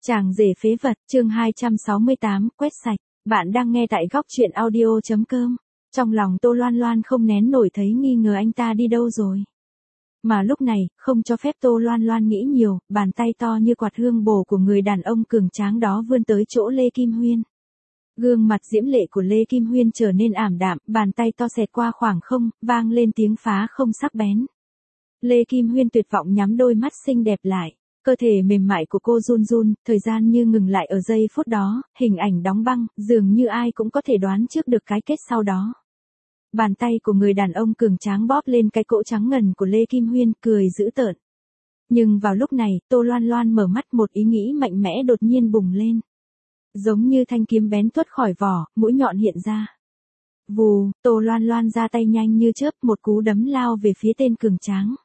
Chàng rể phế vật, chương 268, quét sạch. Bạn đang nghe tại góc truyện audio.com. Trong lòng Tô Loan Loan không nén nổi thấy nghi ngờ anh ta đi đâu rồi. Mà lúc này, không cho phép Tô Loan Loan nghĩ nhiều, bàn tay to như quạt hương bổ của người đàn ông cường tráng đó vươn tới chỗ Lê Kim Huyên. Gương mặt diễm lệ của Lê Kim Huyên trở nên ảm đạm, bàn tay to xẹt qua khoảng không, vang lên tiếng phá không sắc bén. Lê Kim Huyên tuyệt vọng nhắm đôi mắt xinh đẹp lại. Cơ thể mềm mại của cô run run, thời gian như ngừng lại ở giây phút đó, hình ảnh đóng băng, dường như ai cũng có thể đoán trước được cái kết sau đó. Bàn tay của người đàn ông cường tráng bóp lên cái cỗ trắng ngần của Lê Kim Huyên, cười dữ tợn. Nhưng vào lúc này, Tô Loan Loan mở mắt, một ý nghĩ mạnh mẽ đột nhiên bùng lên. Giống như thanh kiếm bén tuốt khỏi vỏ, mũi nhọn hiện ra. Vù, Tô Loan Loan ra tay nhanh như chớp, một cú đấm lao về phía tên cường tráng.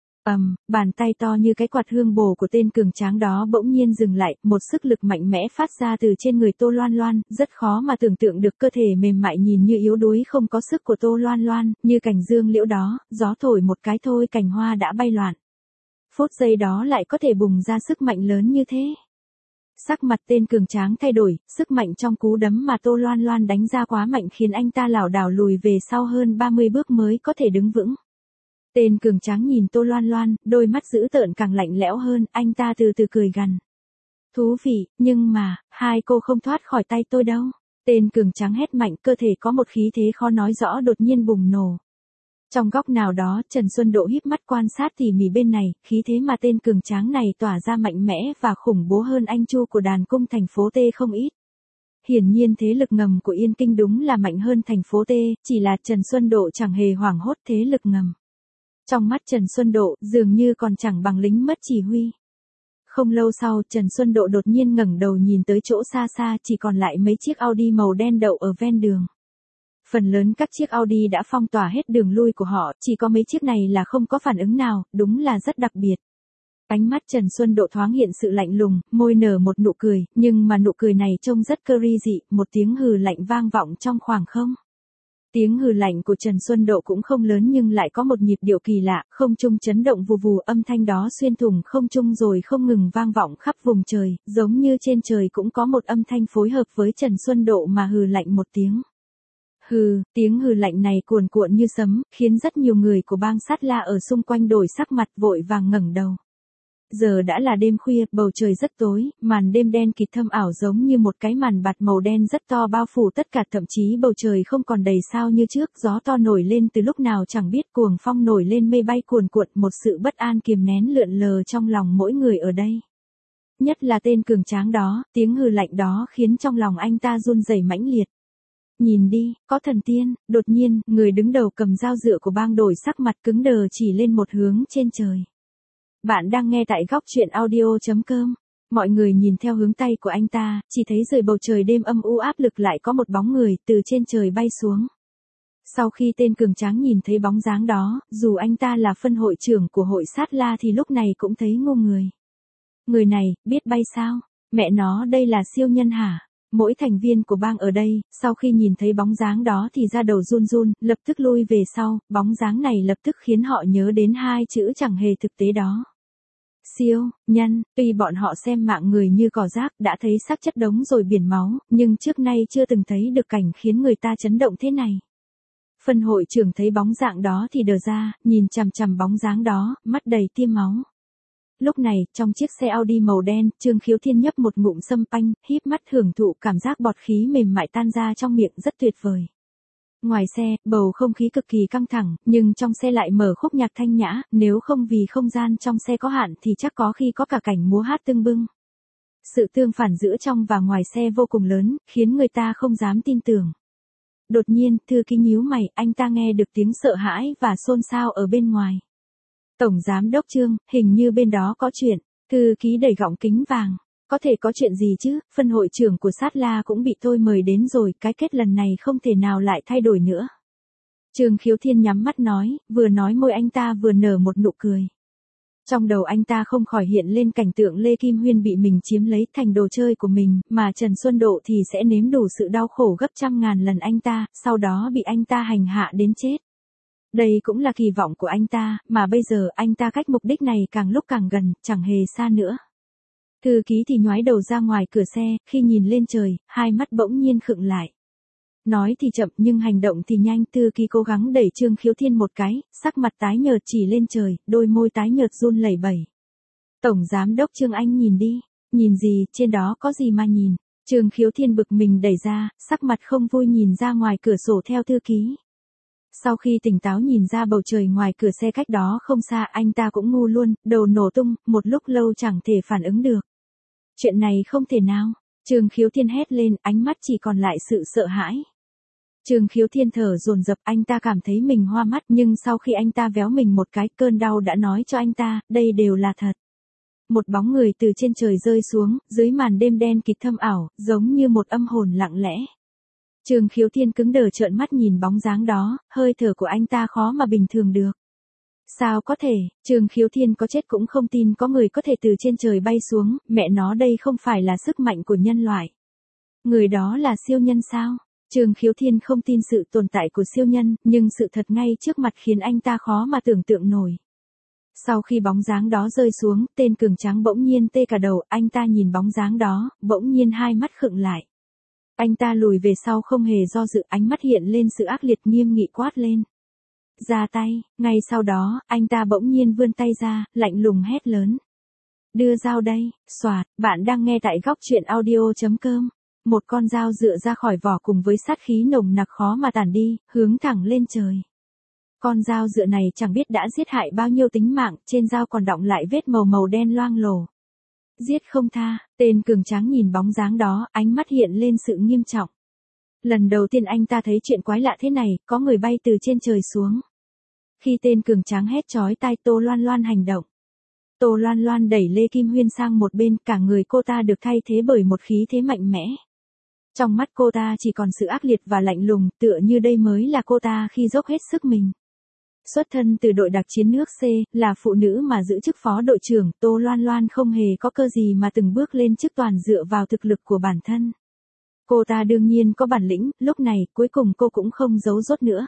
Bàn tay to như cái quạt hương bổ của tên cường tráng đó bỗng nhiên dừng lại, một sức lực mạnh mẽ phát ra từ trên người Tô Loan Loan, rất khó mà tưởng tượng được cơ thể mềm mại nhìn như yếu đuối không có sức của Tô Loan Loan, như cành dương liễu đó, gió thổi một cái thôi cành hoa đã bay loạn. Phút giây đó lại có thể bùng ra sức mạnh lớn như thế. Sắc mặt tên cường tráng thay đổi, sức mạnh trong cú đấm mà Tô Loan Loan đánh ra quá mạnh khiến anh ta lảo đảo lùi về sau hơn 30 bước mới có thể đứng vững. Tên cường tráng nhìn Tô Loan Loan, đôi mắt dữ tợn càng lạnh lẽo hơn, anh ta từ từ cười gằn. Thú vị, nhưng mà, hai cô không thoát khỏi tay tôi đâu. Tên cường tráng hét mạnh, cơ thể có một khí thế khó nói rõ đột nhiên bùng nổ. Trong góc nào đó, Trần Xuân Độ híp mắt quan sát tỉ mỉ bên này, khí thế mà tên cường tráng này tỏa ra mạnh mẽ và khủng bố hơn anh Chu của đàn cung thành phố T không ít. Hiển nhiên thế lực ngầm của Yên Kinh đúng là mạnh hơn thành phố T, chỉ là Trần Xuân Độ chẳng hề hoảng hốt thế lực ngầm. Trong mắt Trần Xuân Độ, dường như còn chẳng bằng lính mất chỉ huy. Không lâu sau, Trần Xuân Độ đột nhiên ngẩng đầu nhìn tới chỗ xa xa, chỉ còn lại mấy chiếc Audi màu đen đậu ở ven đường. Phần lớn các chiếc Audi đã phong tỏa hết đường lui của họ, chỉ có mấy chiếc này là không có phản ứng nào, đúng là rất đặc biệt. Ánh mắt Trần Xuân Độ thoáng hiện sự lạnh lùng, môi nở một nụ cười, nhưng mà nụ cười này trông rất crazy dị, một tiếng hừ lạnh vang vọng trong khoảng không. Tiếng hừ lạnh của Trần Xuân Độ cũng không lớn nhưng lại có một nhịp điệu kỳ lạ, không trung chấn động vù vù, âm thanh đó xuyên thủng không trung rồi không ngừng vang vọng khắp vùng trời, giống như trên trời cũng có một âm thanh phối hợp với Trần Xuân Độ mà hừ lạnh một tiếng. Hừ, tiếng hừ lạnh này cuồn cuộn như sấm, khiến rất nhiều người của bang Sát La ở xung quanh đổi sắc mặt, vội vàng ngẩng đầu. Giờ đã là đêm khuya, bầu trời rất tối, màn đêm đen kịt thâm ảo giống như một cái màn bạt màu đen rất to bao phủ tất cả, thậm chí bầu trời không còn đầy sao như trước, gió to nổi lên từ lúc nào chẳng biết, cuồng phong nổi lên, mây bay cuồn cuộn, một sự bất an kìm nén lượn lờ trong lòng mỗi người ở đây. Nhất là tên cường tráng đó, tiếng hừ lạnh đó khiến trong lòng anh ta run rẩy mãnh liệt. Nhìn đi, có thần tiên. Đột nhiên, người đứng đầu cầm dao dựa của bang đổi sắc mặt cứng đờ chỉ lên một hướng trên trời. Bạn đang nghe tại góc truyện audio.com. Mọi người nhìn theo hướng tay của anh ta, chỉ thấy dưới bầu trời đêm âm u áp lực lại có một bóng người từ trên trời bay xuống. Sau khi tên cường tráng nhìn thấy bóng dáng đó, dù anh ta là phân hội trưởng của hội Sát La thì lúc này cũng thấy ngu người. Người này, biết bay sao? Mẹ nó, đây là siêu nhân hả? Mỗi thành viên của bang ở đây, sau khi nhìn thấy bóng dáng đó thì ra đầu run run, lập tức lui về sau, bóng dáng này lập tức khiến họ nhớ đến hai chữ chẳng hề thực tế đó. Siêu nhân. Tuy bọn họ xem mạng người như cỏ rác, đã thấy xác chất đống rồi biển máu, nhưng trước nay chưa từng thấy được cảnh khiến người ta chấn động thế này. Phân hội trưởng thấy bóng dạng đó thì đờ ra, nhìn chằm chằm bóng dáng đó, mắt đầy tia máu. Lúc này, trong chiếc xe Audi màu đen, Trương Khiếu Thiên nhấp một ngụm sâm panh, híp mắt hưởng thụ cảm giác bọt khí mềm mại tan ra trong miệng rất tuyệt vời. Ngoài xe, bầu không khí cực kỳ căng thẳng, nhưng trong xe lại mở khúc nhạc thanh nhã, nếu không vì không gian trong xe có hạn thì chắc có khi có cả cảnh múa hát tưng bưng. Sự tương phản giữa trong và ngoài xe vô cùng lớn, khiến người ta không dám tin tưởng. Đột nhiên, thư ký nhíu mày, anh ta nghe được tiếng sợ hãi và xôn xao ở bên ngoài. Tổng giám đốc Trương, hình như bên đó có chuyện. Thư ký đẩy gọng kính vàng. Có thể có chuyện gì chứ, phân hội trưởng của Sát La cũng bị tôi mời đến rồi, cái kết lần này không thể nào lại thay đổi nữa. Trương Khiếu Thiên nhắm mắt nói, vừa nói môi anh ta vừa nở một nụ cười. Trong đầu anh ta không khỏi hiện lên cảnh tượng Lê Kim Huyên bị mình chiếm lấy thành đồ chơi của mình, mà Trần Xuân Độ thì sẽ nếm đủ sự đau khổ gấp trăm ngàn lần anh ta, sau đó bị anh ta hành hạ đến chết. Đây cũng là kỳ vọng của anh ta, mà bây giờ anh ta cách mục đích này càng lúc càng gần, chẳng hề xa nữa. Thư ký thì nhoái đầu ra ngoài cửa xe, khi nhìn lên trời, hai mắt bỗng nhiên khựng lại. Nói thì chậm nhưng hành động thì nhanh, thư ký cố gắng đẩy Trương Khiếu Thiên một cái, sắc mặt tái nhợt chỉ lên trời, đôi môi tái nhợt run lẩy bẩy. Tổng giám đốc Trương anh nhìn đi, nhìn gì, trên đó có gì mà nhìn. Trương Khiếu Thiên bực mình đẩy ra, sắc mặt không vui nhìn ra ngoài cửa sổ theo thư ký. Sau khi tỉnh táo nhìn ra bầu trời ngoài cửa xe cách đó không xa, anh ta cũng ngu luôn, đầu nổ tung, một lúc lâu chẳng thể phản ứng được. Chuyện này không thể nào, Trương Khiếu Thiên hét lên, ánh mắt chỉ còn lại sự sợ hãi. Trương Khiếu Thiên thở dồn dập, anh ta cảm thấy mình hoa mắt, nhưng sau khi anh ta véo mình một cái, cơn đau đã nói cho anh ta, đây đều là thật. Một bóng người từ trên trời rơi xuống, dưới màn đêm đen kịt thâm ảo, giống như một âm hồn lặng lẽ. Trương Khiếu Thiên cứng đờ trợn mắt nhìn bóng dáng đó, hơi thở của anh ta khó mà bình thường được. Sao có thể, Trương Khiếu Thiên có chết cũng không tin có người có thể từ trên trời bay xuống, mẹ nó đây không phải là sức mạnh của nhân loại. Người đó là siêu nhân sao? Trương Khiếu Thiên không tin sự tồn tại của siêu nhân, nhưng sự thật ngay trước mặt khiến anh ta khó mà tưởng tượng nổi. Sau khi bóng dáng đó rơi xuống, tên cường tráng bỗng nhiên tê cả đầu, anh ta nhìn bóng dáng đó, bỗng nhiên hai mắt khựng lại. Anh ta lùi về sau không hề do dự, ánh mắt hiện lên sự ác liệt nghiêm nghị quát lên. Ra tay, ngay sau đó, anh ta bỗng nhiên vươn tay ra, lạnh lùng hét lớn. Đưa dao đây, xoạt, bạn đang nghe tại góc truyện audio.com. Một con dao dựa ra khỏi vỏ cùng với sát khí nồng nặc khó mà tản đi, hướng thẳng lên trời. Con dao dựa này chẳng biết đã giết hại bao nhiêu tính mạng, trên dao còn đọng lại vết màu đen loang lổ. Giết không tha, tên cường tráng nhìn bóng dáng đó, ánh mắt hiện lên sự nghiêm trọng. Lần đầu tiên anh ta thấy chuyện quái lạ thế này, có người bay từ trên trời xuống. Khi tên cường tráng hét chói tai, Tô Loan Loan hành động. Tô Loan Loan đẩy Lê Kim Huyên sang một bên, cả người cô ta được thay thế bởi một khí thế mạnh mẽ. Trong mắt cô ta chỉ còn sự ác liệt và lạnh lùng, tựa như đây mới là cô ta khi dốc hết sức mình. Xuất thân từ đội đặc chiến nước C, là phụ nữ mà giữ chức phó đội trưởng, Tô Loan Loan không hề có cơ gì mà từng bước lên chức toàn dựa vào thực lực của bản thân. Cô ta đương nhiên có bản lĩnh, lúc này, cuối cùng cô cũng không giấu dốt nữa.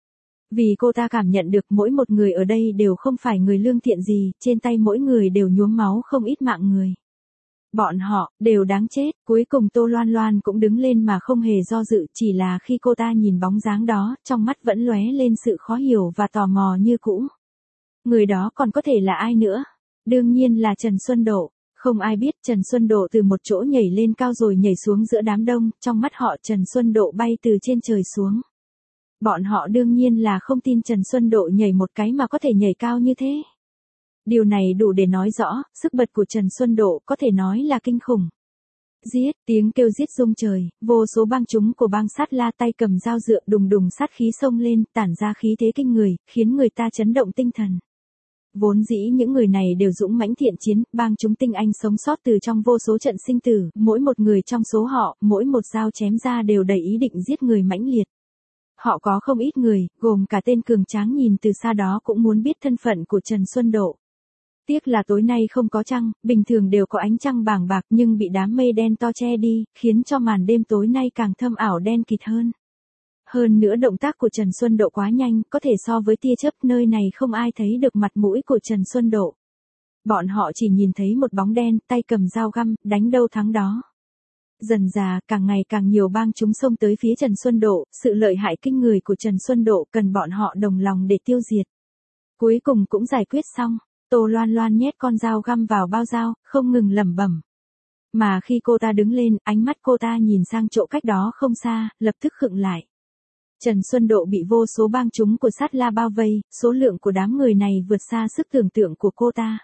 Vì cô ta cảm nhận được mỗi một người ở đây đều không phải người lương thiện gì, trên tay mỗi người đều nhuốm máu không ít mạng người. Bọn họ, đều đáng chết, cuối cùng Tô Loan Loan cũng đứng lên mà không hề do dự, chỉ là khi cô ta nhìn bóng dáng đó, trong mắt vẫn lóe lên sự khó hiểu và tò mò như cũ. Người đó còn có thể là ai nữa? Đương nhiên là Trần Xuân Độ. Không ai biết Trần Xuân Độ từ một chỗ nhảy lên cao rồi nhảy xuống giữa đám đông, trong mắt họ Trần Xuân Độ bay từ trên trời xuống. Bọn họ đương nhiên là không tin Trần Xuân Độ nhảy một cái mà có thể nhảy cao như thế. Điều này đủ để nói rõ, sức bật của Trần Xuân Độ có thể nói là kinh khủng. Giết, tiếng kêu giết rung trời, vô số bang chúng của bang Sát La tay cầm dao dựa đùng đùng sát khí xông lên, tản ra khí thế kinh người, khiến người ta chấn động tinh thần. Vốn dĩ những người này đều dũng mãnh thiện chiến, bang chúng tinh anh sống sót từ trong vô số trận sinh tử, mỗi một người trong số họ, mỗi một dao chém ra đều đầy ý định giết người mãnh liệt. Họ có không ít người, gồm cả tên cường tráng nhìn từ xa đó cũng muốn biết thân phận của Trần Xuân Độ. Tiếc là tối nay không có trăng, bình thường đều có ánh trăng bàng bạc nhưng bị đám mây đen to che đi, khiến cho màn đêm tối nay càng thâm ảo đen kịt hơn. Hơn nữa động tác của Trần Xuân Độ quá nhanh, có thể so với tia chớp, nơi này không ai thấy được mặt mũi của Trần Xuân Độ. Bọn họ chỉ nhìn thấy một bóng đen, tay cầm dao găm, đánh đâu thắng đó. Dần dà, càng ngày càng nhiều bang chúng xông tới phía Trần Xuân Độ, sự lợi hại kinh người của Trần Xuân Độ cần bọn họ đồng lòng để tiêu diệt. Cuối cùng cũng giải quyết xong, Tô Loan Loan nhét con dao găm vào bao dao, không ngừng lẩm bẩm. Mà khi cô ta đứng lên, ánh mắt cô ta nhìn sang chỗ cách đó không xa, lập tức khựng lại. Trần Xuân Độ bị vô số bang chúng của Sát La bao vây, số lượng của đám người này vượt xa sức tưởng tượng của cô ta.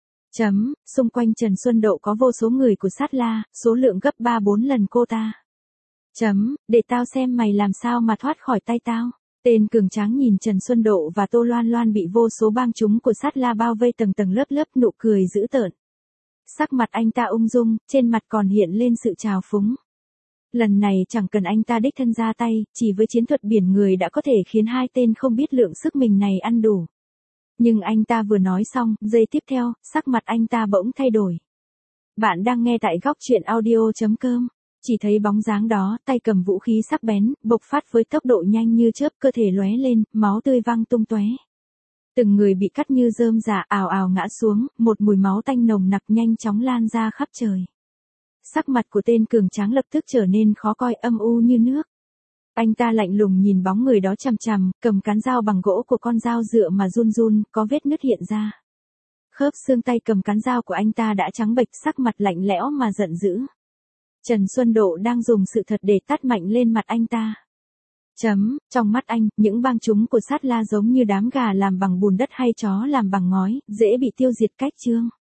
Xung quanh Trần Xuân Độ có vô số người của Sát La, số lượng gấp 3-4 lần cô ta. Để tao xem mày làm sao mà thoát khỏi tay tao. Tên cường tráng nhìn Trần Xuân Độ và Tô Loan Loan bị vô số bang chúng của Sát La bao vây tầng tầng lớp lớp, nụ cười dữ tợn. Sắc mặt anh ta ung dung, trên mặt còn hiện lên sự trào phúng. Lần này chẳng cần anh ta đích thân ra tay, chỉ với chiến thuật biển người đã có thể khiến hai tên không biết lượng sức mình này ăn đủ. Nhưng anh ta vừa nói xong, giây tiếp theo, sắc mặt anh ta bỗng thay đổi. Bạn đang nghe tại góc truyện audio.com. Chỉ thấy bóng dáng đó, tay cầm vũ khí sắc bén, bộc phát với tốc độ nhanh như chớp, cơ thể lóe lên, máu tươi văng tung tóe. Từng người bị cắt như rơm rạ ào ào ngã xuống, một mùi máu tanh nồng nặc nhanh chóng lan ra khắp trời. Sắc mặt của tên cường tráng lập tức trở nên khó coi âm u như nước. Anh ta lạnh lùng nhìn bóng người đó chằm chằm, cầm cán dao bằng gỗ của con dao dựa mà run run, có vết nứt hiện ra. Khớp xương tay cầm cán dao của anh ta đã trắng bệch, sắc mặt lạnh lẽo mà giận dữ. Trần Xuân Độ đang dùng sự thật để tát mạnh lên mặt anh ta. Trong mắt anh, những bang chúng của Sát La giống như đám gà làm bằng bùn đất hay chó làm bằng ngói, dễ bị tiêu diệt cách chương.